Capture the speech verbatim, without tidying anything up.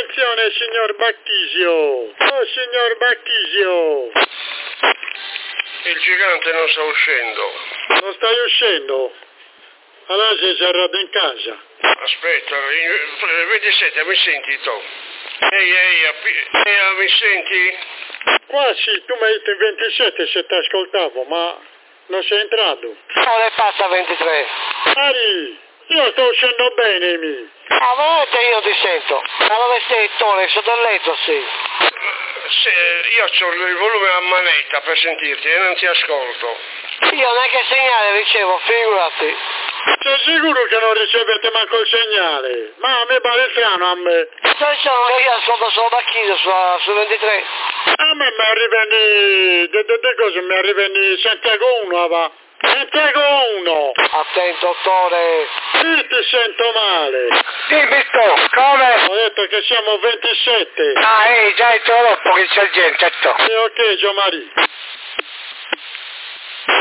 Attenzione signor Bacchisio. Oh signor Bacchisio. Il gigante non sta uscendo. Non stai uscendo? Allora sei serrato in casa. Aspetta, il ventisette, mi senti tu? Ehi, ehi, ehi, mi senti? Qua sì, tu mi hai detto il ventisette se ti ascoltavo, ma non sei entrato. Non è passa ventitré. Ari, io sto uscendo bene, mi. Ah, veramente io ti sento. Ma dove sei tu? Sotto il letto, sì. Se, io ho il volume a manetta per sentirti e non ti ascolto. Io neanche segnale ricevo, figurati. Sei sicuro che non ricevete manco il segnale? Ma a me pare strano a me. Sai sono che io ascolto solo Bacchisio su, su ventitré. A me mi arrivano, de, de, de cosa mi arrivano Santiago uno, va? Santiago uno! Attento, dottore. Sì, ti sento male. Dimmi tu, come? Ho detto che siamo ventisette. Ah, ehi, già è troppo che c'è gente, certo. E ok, Giomari.